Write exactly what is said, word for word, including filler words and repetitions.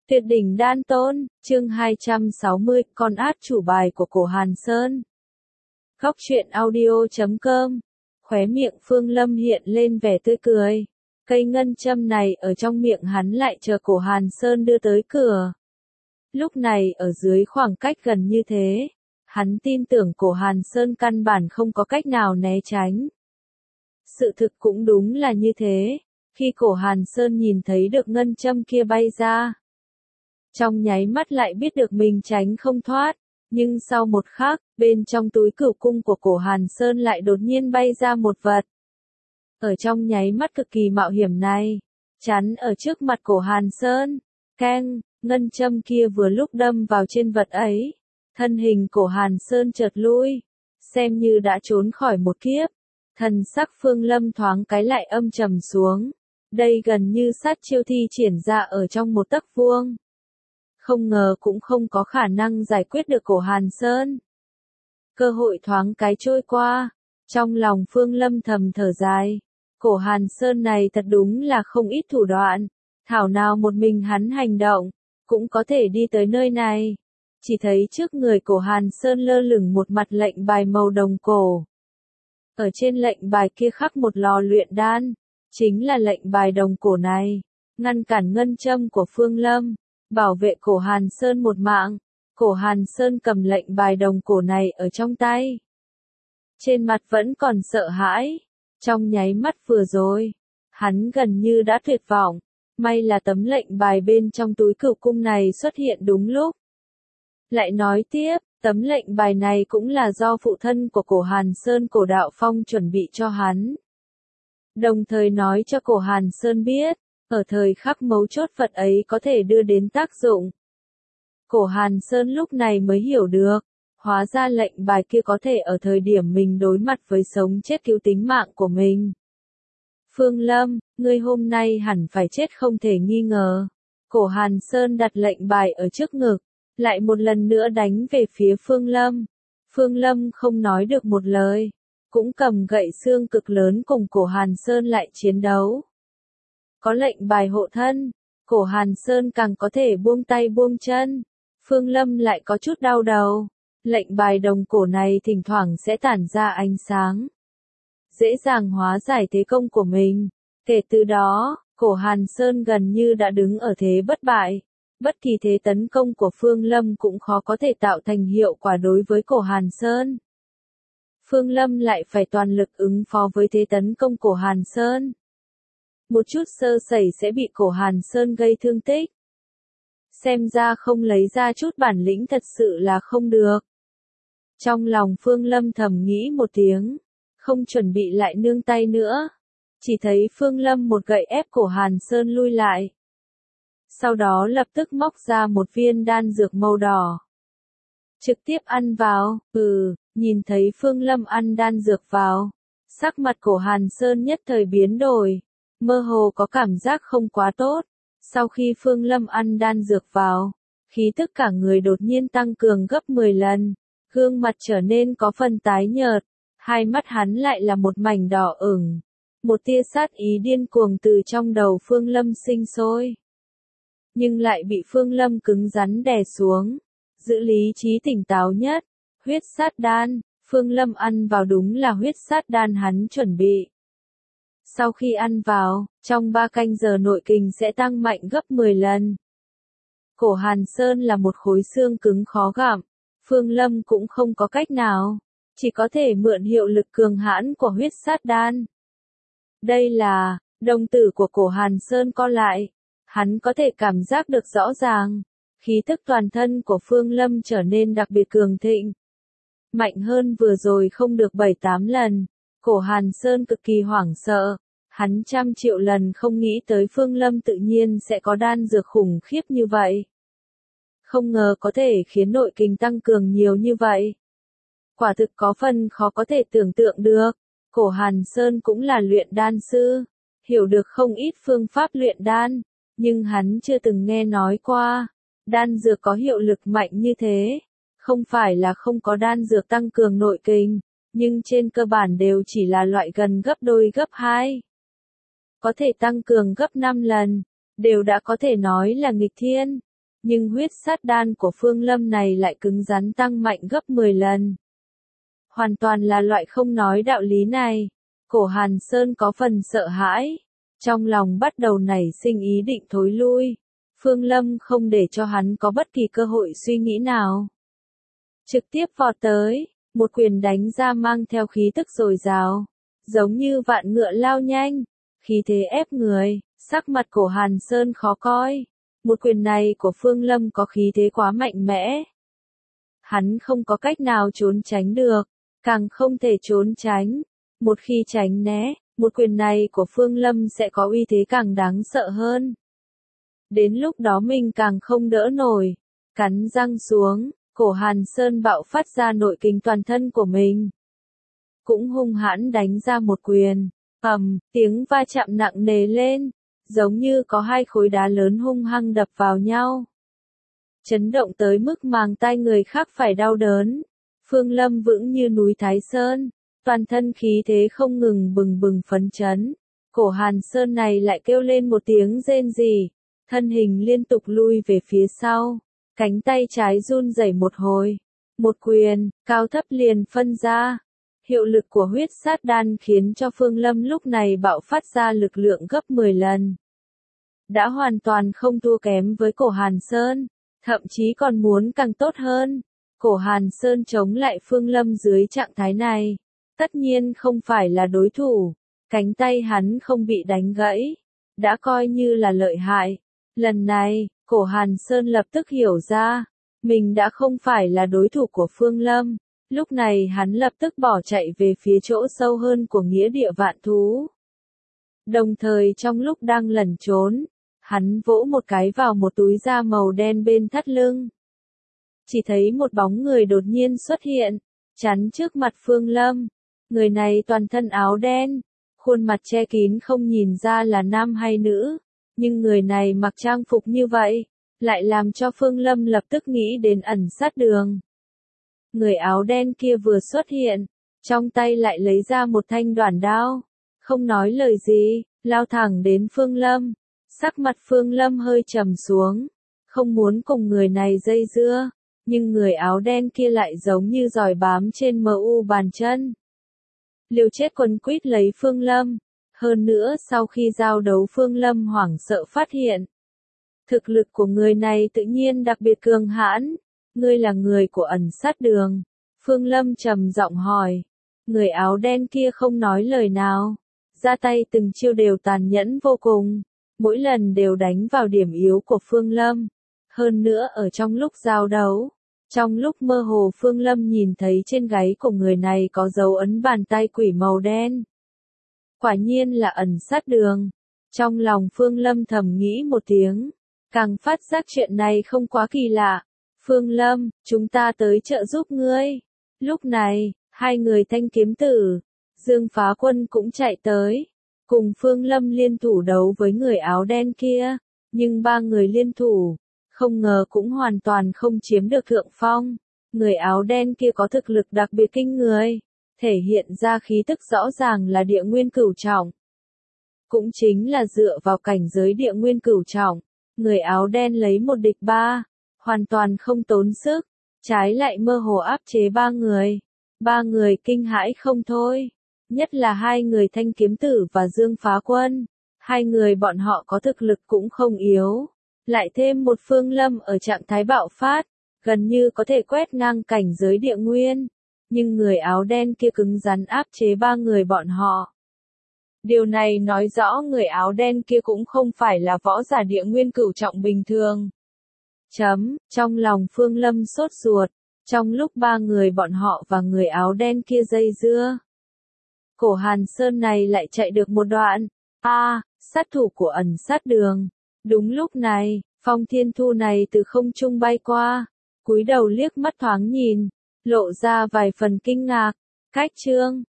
Tuyệt đỉnh đan tôn, chương hai trăm sáu mươi, con át chủ bài của cổ Hàn Sơn. Góc truyện audio chấm com. Khóe miệng Phương Lâm hiện lên vẻ tươi cười. Cây ngân châm này ở trong miệng hắn lại chờ cổ Hàn Sơn đưa tới cửa. Lúc này ở dưới khoảng cách gần như thế, hắn tin tưởng cổ Hàn Sơn căn bản không có cách nào né tránh. Sự thực cũng đúng là như thế, khi cổ Hàn Sơn nhìn thấy được ngân châm kia bay ra, trong nháy mắt lại biết được mình tránh không thoát, nhưng sau một khắc, bên trong túi cửu cung của cổ Hàn Sơn lại đột nhiên bay ra một vật. Ở trong nháy mắt cực kỳ mạo hiểm này, chắn ở trước mặt cổ Hàn Sơn, keng, ngân châm kia vừa lúc đâm vào trên vật ấy, thân hình cổ Hàn Sơn chợt lui, xem như đã trốn khỏi một kiếp. Thần sắc Phương Lâm thoáng cái lại âm trầm xuống, đây gần như sát chiêu thi triển ra ở trong một tấc vuông. Không ngờ cũng không có khả năng giải quyết được cổ Hàn Sơn. Cơ hội thoáng cái trôi qua, trong lòng Phương Lâm thầm thở dài, cổ Hàn Sơn này thật đúng là không ít thủ đoạn, thảo nào một mình hắn hành động, cũng có thể đi tới nơi này. Chỉ thấy trước người cổ Hàn Sơn lơ lửng một mặt lệnh bài màu đồng cổ. Ở trên lệnh bài kia khắc một lò luyện đan, chính là lệnh bài đồng cổ này, ngăn cản ngân châm của Phương Lâm, bảo vệ cổ Hàn Sơn một mạng. Cổ Hàn Sơn cầm lệnh bài đồng cổ này ở trong tay, trên mặt vẫn còn sợ hãi. Trong nháy mắt vừa rồi, hắn gần như đã tuyệt vọng, may là tấm lệnh bài bên trong túi cửu cung này xuất hiện đúng lúc. Lại nói tiếp, tấm lệnh bài này cũng là do phụ thân của cổ Hàn Sơn Cổ Đạo Phong chuẩn bị cho hắn. Đồng thời nói cho cổ Hàn Sơn biết, ở thời khắc mấu chốt vật ấy có thể đưa đến tác dụng. Cổ Hàn Sơn lúc này mới hiểu được, hóa ra lệnh bài kia có thể ở thời điểm mình đối mặt với sống chết cứu tính mạng của mình. Phương Lâm, ngươi hôm nay hẳn phải chết không thể nghi ngờ. Cổ Hàn Sơn đặt lệnh bài ở trước ngực, lại một lần nữa đánh về phía Phương Lâm. Phương Lâm không nói được một lời, cũng cầm gậy xương cực lớn cùng cổ Hàn Sơn lại chiến đấu. Có lệnh bài hộ thân, cổ Hàn Sơn càng có thể buông tay buông chân. Phương Lâm lại có chút đau đầu, lệnh bài đồng cổ này thỉnh thoảng sẽ tản ra ánh sáng, dễ dàng hóa giải thế công của mình. Kể từ đó, cổ Hàn Sơn gần như đã đứng ở thế bất bại. Bất kỳ thế tấn công của Phương Lâm cũng khó có thể tạo thành hiệu quả đối với cổ Hàn Sơn. Phương Lâm lại phải toàn lực ứng phó với thế tấn công cổ Hàn Sơn. Một chút sơ sẩy sẽ bị cổ Hàn Sơn gây thương tích. Xem ra không lấy ra chút bản lĩnh thật sự là không được. Trong lòng Phương Lâm thầm nghĩ một tiếng, không chuẩn bị lại nương tay nữa. Chỉ thấy Phương Lâm một gậy ép cổ Hàn Sơn lui lại. Sau đó lập tức móc ra một viên đan dược màu đỏ. Trực tiếp ăn vào, ừ, nhìn thấy Phương Lâm ăn đan dược vào. Sắc mặt cổ Hàn Sơn nhất thời biến đổi, mơ hồ có cảm giác không quá tốt. Sau khi Phương Lâm ăn đan dược vào, khí tức cả người đột nhiên tăng cường gấp mười lần, gương mặt trở nên có phần tái nhợt, hai mắt hắn lại là một mảnh đỏ ửng. Một tia sát ý điên cuồng từ trong đầu Phương Lâm sinh sôi, nhưng lại bị Phương Lâm cứng rắn đè xuống, giữ lý trí tỉnh táo nhất. Huyết sát đan, Phương Lâm ăn vào đúng là huyết sát đan hắn chuẩn bị. Sau khi ăn vào, trong ba canh giờ nội kình sẽ tăng mạnh gấp mười lần. Cổ Hàn Sơn là một khối xương cứng khó gặm, Phương Lâm cũng không có cách nào, chỉ có thể mượn hiệu lực cường hãn của huyết sát đan. Đây là, đồng tử của cổ Hàn Sơn co lại, hắn có thể cảm giác được rõ ràng, khí tức toàn thân của Phương Lâm trở nên đặc biệt cường thịnh. Mạnh hơn vừa rồi không được bảy tám lần. Cổ Hàn Sơn cực kỳ hoảng sợ, hắn trăm triệu lần không nghĩ tới Phương Lâm tự nhiên sẽ có đan dược khủng khiếp như vậy. Không ngờ có thể khiến nội kình tăng cường nhiều như vậy. Quả thực có phần khó có thể tưởng tượng được. Cổ Hàn Sơn cũng là luyện đan sư, hiểu được không ít phương pháp luyện đan, nhưng hắn chưa từng nghe nói qua đan dược có hiệu lực mạnh như thế. Không phải là không có đan dược tăng cường nội kình, nhưng trên cơ bản đều chỉ là loại gần gấp đôi gấp hai. Có thể tăng cường gấp năm lần, đều đã có thể nói là nghịch thiên. nhưng huyết sát đan của Phương Lâm này lại cứng rắn tăng mạnh gấp mười lần. Hoàn toàn là loại không nói đạo lý này. Cổ Hàn Sơn có phần sợ hãi, trong lòng bắt đầu nảy sinh ý định thối lui. Phương Lâm không để cho hắn có bất kỳ cơ hội suy nghĩ nào. Trực tiếp vọt tới, một quyền đánh ra mang theo khí tức dồi dào, giống như vạn ngựa lao nhanh, khí thế ép người, sắc mặt Cổ Hàn Sơn khó coi. Một quyền này của Phương Lâm có khí thế quá mạnh mẽ. Hắn không có cách nào trốn tránh được, càng không thể trốn tránh. Một khi tránh né, một quyền này của Phương Lâm sẽ có uy thế càng đáng sợ hơn. Đến lúc đó mình càng không đỡ nổi, cắn răng xuống, Cổ Hàn Sơn bạo phát ra nội kình toàn thân của mình. Cũng hung hãn đánh ra một quyền, ầm, tiếng va chạm nặng nề lên, giống như có hai khối đá lớn hung hăng đập vào nhau. Chấn động tới mức màng tai người khác phải đau đớn. Phương Lâm vững như núi Thái Sơn, toàn thân khí thế không ngừng bừng bừng phấn chấn. Cổ Hàn Sơn này lại kêu lên một tiếng rên rỉ, thân hình liên tục lui về phía sau, cánh tay trái run rẩy một hồi. Một quyền, cao thấp liền phân ra. Hiệu lực của huyết sát đan khiến cho Phương Lâm lúc này bạo phát ra lực lượng gấp mười lần. Đã hoàn toàn không thua kém với Cổ Hàn Sơn, thậm chí còn muốn càng tốt hơn. Cổ Hàn Sơn chống lại Phương Lâm dưới trạng thái này, tất nhiên không phải là đối thủ. Cánh tay hắn không bị đánh gãy, đã coi như là lợi hại. Lần này, Cổ Hàn Sơn lập tức hiểu ra, mình đã không phải là đối thủ của Phương Lâm. Lúc này hắn lập tức bỏ chạy về phía chỗ sâu hơn của nghĩa địa vạn thú. Đồng thời trong lúc đang lẩn trốn, hắn vỗ một cái vào một túi da màu đen bên thắt lưng. Chỉ thấy một bóng người đột nhiên xuất hiện, chắn trước mặt Phương Lâm. Người này toàn thân áo đen, khuôn mặt che kín không nhìn ra là nam hay nữ, nhưng người này mặc trang phục như vậy, lại làm cho Phương Lâm lập tức nghĩ đến ẩn sát đường. Người áo đen kia vừa xuất hiện, trong tay lại lấy ra một thanh đoản đao, không nói lời gì, lao thẳng đến Phương Lâm. Sắc mặt Phương Lâm hơi trầm xuống, không muốn cùng người này dây dưa, nhưng người áo đen kia lại giống như giòi bám trên mờ u bàn chân. Liều chết quấn quýt lấy Phương Lâm, hơn nữa sau khi giao đấu Phương Lâm hoảng sợ phát hiện. Thực lực của người này tự nhiên đặc biệt cường hãn. Ngươi là người của ẩn sát đường. Phương Lâm trầm giọng hỏi. Người áo đen kia không nói lời nào. Ra tay từng chiêu đều tàn nhẫn vô cùng. Mỗi lần đều đánh vào điểm yếu của Phương Lâm. Hơn nữa ở trong lúc giao đấu. Trong lúc mơ hồ Phương Lâm nhìn thấy trên gáy của người này có dấu ấn bàn tay quỷ màu đen. Quả nhiên là ẩn sát đường. Trong lòng Phương Lâm thầm nghĩ một tiếng. Càng phát giác chuyện này không quá kỳ lạ. Phương Lâm, chúng ta tới trợ giúp ngươi. Lúc này, hai người thanh kiếm tử, Dương Phá Quân cũng chạy tới. Cùng Phương Lâm liên thủ đấu với người áo đen kia. Nhưng ba người liên thủ, không ngờ cũng hoàn toàn không chiếm được thượng phong. Người áo đen kia có thực lực đặc biệt kinh người, thể hiện ra khí tức rõ ràng là địa nguyên cửu trọng. Cũng chính là dựa vào cảnh giới địa nguyên cửu trọng, người áo đen lấy một địch ba, hoàn toàn không tốn sức, trái lại mơ hồ áp chế ba người. Ba người kinh hãi không thôi, nhất là hai người thanh kiếm tử và Dương Phá Quân. Hai người bọn họ có thực lực cũng không yếu, lại thêm một Phương Lâm ở trạng thái bạo phát, gần như có thể quét ngang cảnh giới địa nguyên. Nhưng người áo đen kia cứng rắn áp chế ba người bọn họ. Điều này nói rõ người áo đen kia cũng không phải là võ giả địa nguyên cửu trọng bình thường. Chấm, trong lòng Phương Lâm sốt ruột, trong lúc ba người bọn họ và người áo đen kia dây dưa. Cổ Hàn Sơn này lại chạy được một đoạn. A, à, sát thủ của ẩn sát đường. Đúng lúc này, Phong Thiên Thu này từ không trung bay qua, cúi đầu liếc mắt thoáng nhìn, lộ ra vài phần kinh ngạc. Cách chương